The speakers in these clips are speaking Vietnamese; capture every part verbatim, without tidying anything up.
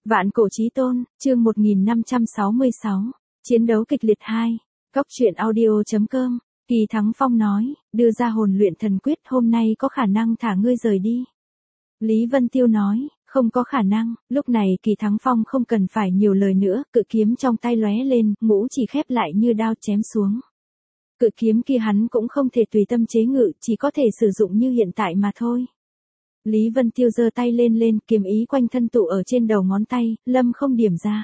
Vạn cổ chí tôn, chương một nghìn năm trăm sáu mươi sáu, chiến đấu kịch liệt hai, Cốc truyện audio.com, Kỳ Thắng Phong nói, đưa ra hồn luyện thần quyết hôm nay có khả năng thả ngươi rời đi. Lý Vân Tiêu nói, không có khả năng, lúc này Kỳ Thắng Phong không cần phải nhiều lời nữa, cự kiếm trong tay lóe lên, ngũ chỉ khép lại như đao chém xuống. Cự kiếm kia hắn cũng không thể tùy tâm chế ngự, chỉ có thể sử dụng như hiện tại mà thôi. Lý Vân Tiêu giơ tay lên lên, kiếm ý quanh thân tụ ở trên đầu ngón tay, lâm không điểm ra.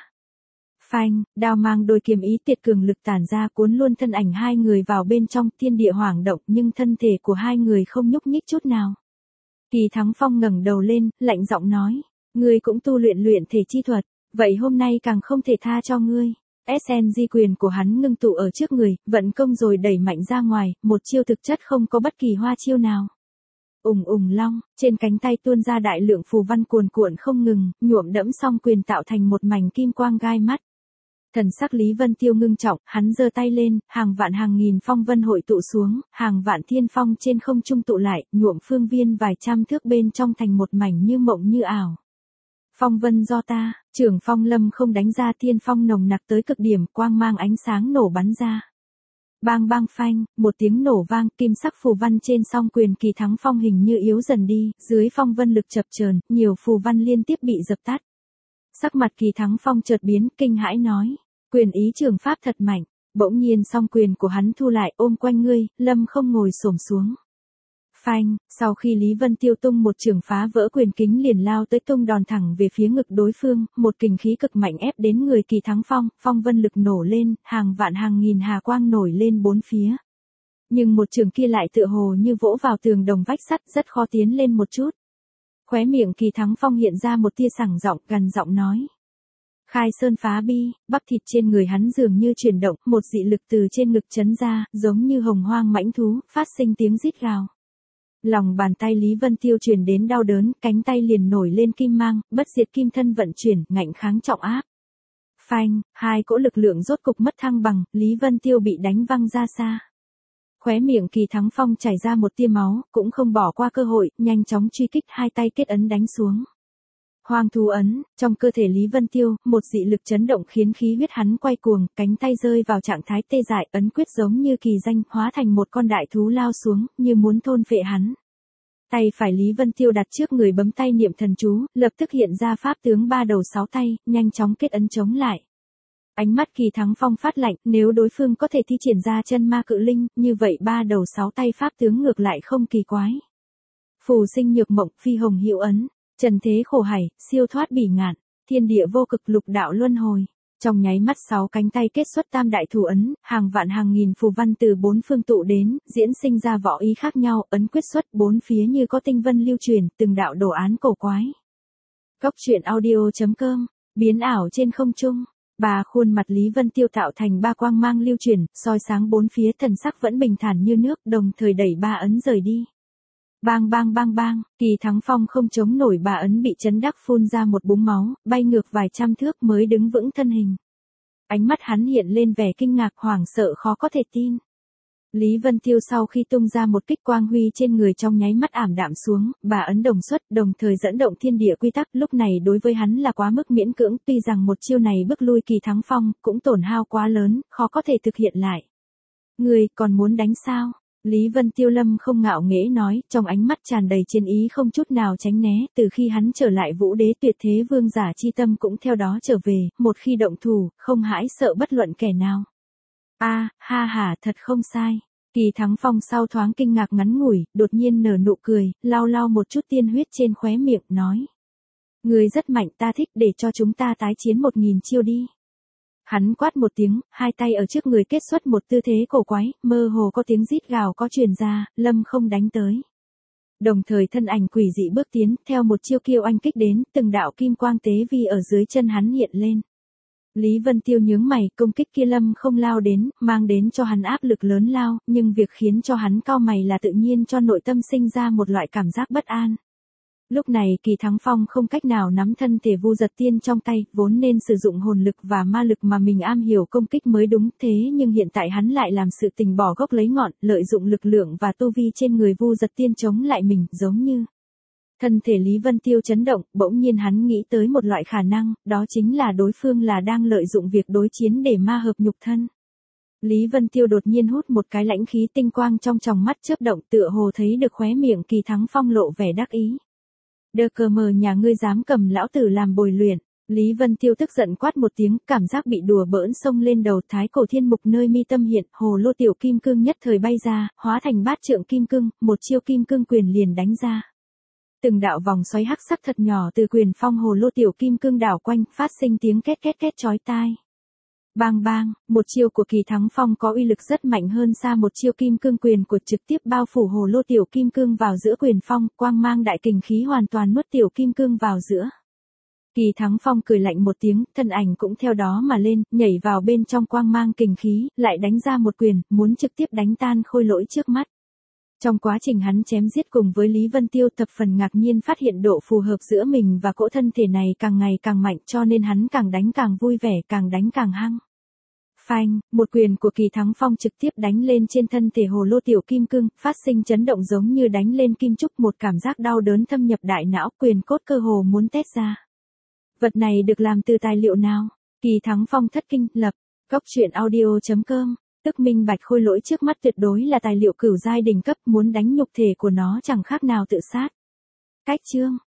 Phanh, đao mang đôi kiếm ý tiệt cường lực tản ra cuốn luôn thân ảnh hai người vào bên trong, thiên địa hoảng động nhưng thân thể của hai người không nhúc nhích chút nào. Kỳ Thắng Phong ngẩng đầu lên, lạnh giọng nói, ngươi cũng tu luyện luyện thể chi thuật, vậy hôm nay càng không thể tha cho ngươi. ét en giê quyền của hắn ngưng tụ ở trước người, vận công rồi đẩy mạnh ra ngoài, một chiêu thực chất không có bất kỳ hoa chiêu nào. Ùng ùng long, trên cánh tay tuôn ra đại lượng phù văn cuồn cuộn không ngừng, nhuộm đẫm song quyền tạo thành một mảnh kim quang gai mắt. Thần sắc Lý Vân Tiêu ngưng trọng, hắn giơ tay lên, hàng vạn hàng nghìn phong vân hội tụ xuống, hàng vạn thiên phong trên không trung tụ lại, nhuộm phương viên vài trăm thước bên trong thành một mảnh như mộng như ảo. Phong vân do ta, trưởng phong lâm không đánh ra, thiên phong nồng nặc tới cực điểm, quang mang ánh sáng nổ bắn ra. Bang bang phanh, một tiếng nổ vang, kim sắc phù văn trên song quyền Kỳ Thắng Phong hình như yếu dần đi, dưới phong vân lực chập chờn, nhiều phù văn liên tiếp bị dập tắt. Sắc mặt Kỳ Thắng Phong chợt biến, kinh hãi nói, quyền ý trường pháp thật mạnh. Bỗng nhiên song quyền của hắn thu lại, ôm quanh ngươi, lâm không ngồi xổm xuống. Phanh, sau khi Lý Vân Tiêu tung một trường phá vỡ quyền kính liền lao tới tung đòn thẳng về phía ngực đối phương, một kình khí cực mạnh ép đến người Kỳ Thắng Phong, phong vân lực nổ lên, hàng vạn hàng nghìn hà quang nổi lên bốn phía. Nhưng một trường kia lại tựa hồ như vỗ vào tường đồng vách sắt, rất khó tiến lên một chút. Khóe miệng Kỳ Thắng Phong hiện ra một tia sảng giọng, gằn giọng nói. Khai sơn phá bi, bắp thịt trên người hắn dường như chuyển động, một dị lực từ trên ngực chấn ra, giống như hồng hoang mãnh thú, phát sinh tiếng rít gào. Lòng bàn tay Lý Vân Tiêu truyền đến đau đớn, cánh tay liền nổi lên kim mang, bất diệt kim thân vận chuyển, ngạnh kháng trọng áp. Phanh, hai cỗ lực lượng rốt cục mất thăng bằng, Lý Vân Tiêu bị đánh văng ra xa. Khóe miệng Kỳ Thắng Phong chảy ra một tia máu, cũng không bỏ qua cơ hội, nhanh chóng truy kích, hai tay kết ấn đánh xuống. Hoang thú ấn, trong cơ thể Lý Vân Tiêu, một dị lực chấn động khiến khí huyết hắn quay cuồng, cánh tay rơi vào trạng thái tê dại, ấn quyết giống như kỳ danh, hóa thành một con đại thú lao xuống, như muốn thôn phệ hắn. Tay phải Lý Vân Tiêu đặt trước người bấm tay niệm thần chú, lập tức hiện ra pháp tướng ba đầu sáu tay, nhanh chóng kết ấn chống lại. Ánh mắt Kỳ Thắng Phong phát lạnh, nếu đối phương có thể thi triển ra chân ma cự linh, như vậy ba đầu sáu tay pháp tướng ngược lại không kỳ quái. Phù sinh nhược mộng, phi hồng hiệu ấn. Trần thế khổ hải, siêu thoát bỉ ngạn, thiên địa vô cực, lục đạo luân hồi. Trong nháy mắt sáu cánh tay kết xuất tam đại thủ ấn, hàng vạn hàng nghìn phù văn từ bốn phương tụ đến, diễn sinh ra võ ý khác nhau, ấn quyết xuất bốn phía như có tinh vân lưu truyền, từng đạo đồ án cổ quái. Cốc truyện audio.com, biến ảo trên không trung. Ba khuôn mặt Lý Vân Tiêu tạo thành ba quang mang lưu truyền, soi sáng bốn phía, thần sắc vẫn bình thản như nước, đồng thời đẩy ba ấn rời đi. Bang bang bang bang, Kỳ Thắng Phong không chống nổi, bà ấn bị chấn đắc phun ra một búng máu, bay ngược vài trăm thước mới đứng vững thân hình. Ánh mắt hắn hiện lên vẻ kinh ngạc, hoảng sợ khó có thể tin. Lý Vân Tiêu sau khi tung ra một kích quang huy trên người trong nháy mắt ảm đạm xuống, bà ấn đồng xuất, đồng thời dẫn động thiên địa quy tắc, lúc này đối với hắn là quá mức miễn cưỡng, tuy rằng một chiêu này bức lui Kỳ Thắng Phong, cũng tổn hao quá lớn, khó có thể thực hiện lại. Ngươi còn muốn đánh sao? Lý Vân Tiêu lâm không ngạo nghễ nói, trong ánh mắt tràn đầy chiến ý không chút nào tránh né, từ khi hắn trở lại Vũ Đế tuyệt thế vương giả chi tâm cũng theo đó trở về, một khi động thủ, không hãi sợ bất luận kẻ nào. A, à, ha ha, thật không sai. Kỳ Thắng Phong sau thoáng kinh ngạc ngắn ngủi, đột nhiên nở nụ cười, lau lau một chút tiên huyết trên khóe miệng, nói. Ngươi rất mạnh, ta thích, để cho chúng ta tái chiến một nghìn chiêu đi. Hắn quát một tiếng, hai tay ở trước người kết xuất một tư thế cổ quái, mơ hồ có tiếng rít gào có truyền ra, lâm không đánh tới. Đồng thời thân ảnh quỷ dị bước tiến, theo một chiêu kiêu anh kích đến, từng đạo kim quang tế vi ở dưới chân hắn hiện lên. Lý Vân Tiêu nhướng mày, công kích kia lâm không lao đến, mang đến cho hắn áp lực lớn lao, nhưng việc khiến cho hắn cau mày là tự nhiên cho nội tâm sinh ra một loại cảm giác bất an. Lúc này Kỳ Thắng Phong không cách nào nắm thân thể Vu Giật Tiên trong tay, vốn nên sử dụng hồn lực và ma lực mà mình am hiểu công kích mới đúng, thế nhưng hiện tại hắn lại làm sự tình bỏ gốc lấy ngọn, lợi dụng lực lượng và tu vi trên người Vu Giật Tiên chống lại mình, giống như Thân thể Lý Vân Tiêu chấn động, bỗng nhiên hắn nghĩ tới một loại khả năng, đó chính là đối phương là đang lợi dụng việc đối chiến để ma hợp nhục thân. Lý Vân Tiêu đột nhiên hút một cái lãnh khí, tinh quang trong tròng mắt chớp động, tựa hồ thấy được khóe miệng Kỳ Thắng Phong lộ vẻ đắc ý. Đơ cờ mờ nhà ngươi dám cầm lão tử làm bồi luyện. Lý Vân Tiêu tức giận quát một tiếng, cảm giác bị đùa bỡn xông lên đầu, thái cổ thiên mục nơi mi tâm hiện, hồ lô tiểu kim cương nhất thời bay ra, hóa thành bát trượng kim cương, một chiêu kim cương quyền liền đánh ra. Từng đạo vòng xoáy hắc sắc thật nhỏ từ quyền phong hồ lô tiểu kim cương đảo quanh, phát sinh tiếng két két két chói tai. Bang bang, một chiêu của Kỳ Thắng Phong có uy lực rất mạnh hơn xa một chiêu kim cương quyền của, trực tiếp bao phủ hồ lô tiểu kim cương vào giữa quyền phong, quang mang đại kình khí hoàn toàn nuốt tiểu kim cương vào giữa. Kỳ Thắng Phong cười lạnh một tiếng, thân ảnh cũng theo đó mà lên, nhảy vào bên trong quang mang kình khí, lại đánh ra một quyền, muốn trực tiếp đánh tan khôi lỗi trước mắt. Trong quá trình hắn chém giết cùng với Lý Vân Tiêu, thập phần ngạc nhiên phát hiện độ phù hợp giữa mình và cỗ thân thể này càng ngày càng mạnh, cho nên hắn càng đánh càng vui vẻ, càng đánh càng hăng. Phanh, một quyền của Kỳ Thắng Phong trực tiếp đánh lên trên thân thể hồ lô tiểu kim cương, phát sinh chấn động giống như đánh lên kim trúc, một cảm giác đau đớn thâm nhập đại não, quyền cốt cơ hồ muốn tét ra. Vật này được làm từ tài liệu nào? Kỳ Thắng Phong thất kinh, lập, góc truyện audio chấm com. Tức minh bạch khôi lỗi trước mắt tuyệt đối là tài liệu cửu giai đỉnh cấp, muốn đánh nhục thể của nó chẳng khác nào tự sát. Cách chương